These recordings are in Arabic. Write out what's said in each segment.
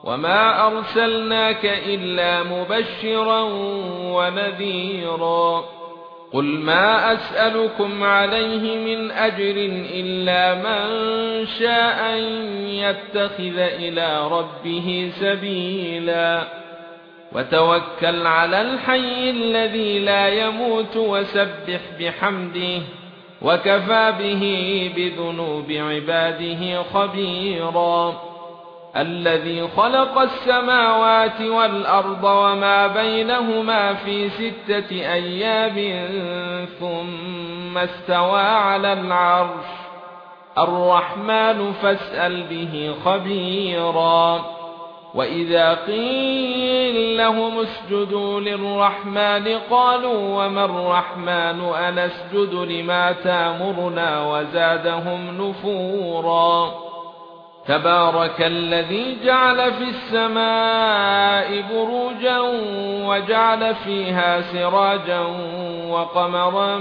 وما أرسلناك إلا مبشرا ونذيرا قل ما أسألكم عليه من أجر إلا من شاء أن يتخذ إلى ربه سبيلا وتوكل على الحي الذي لا يموت وسبح بحمده وكفى به بذنوب عباده خبيرا الذي خلق السماوات والأرض وما بينهما في 6 أيام ثم استوى على العرش الرحمن فاسأل به خبيرا وإذا قيل لهم اسجدوا للرحمن قالوا وما الرحمن أنسجد لما تأمرنا وزادهم نفورا تبارك الذي جعل في السماء بروجا وجعل فيها سراجا وقمرا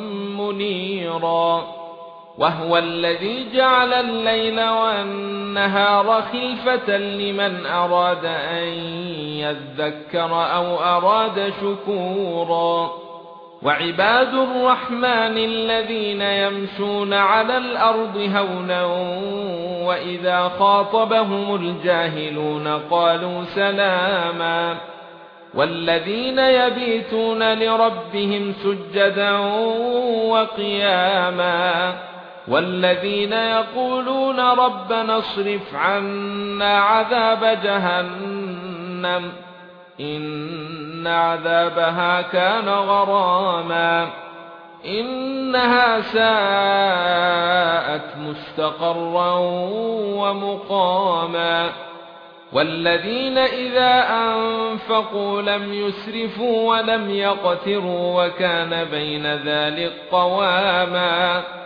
منيرا وهو الذي جعل الليل والنهار خلفة لمن أراد أن يذكر أو أراد شكورا وعباد الرحمن الذين يمشون على الأرض هونا وإذا خاطبهم الجاهلون قالوا سلاما والذين يبيتون لربهم سجدا وقياما والذين يقولون ربنا اصرف عنا عذاب جهنم إن عذابها كان غراما إنها ساءت مستقرا ومقاما والذين إذا أنفقوا لم يسرفوا ولم يقتروا وكان بين ذلك قواما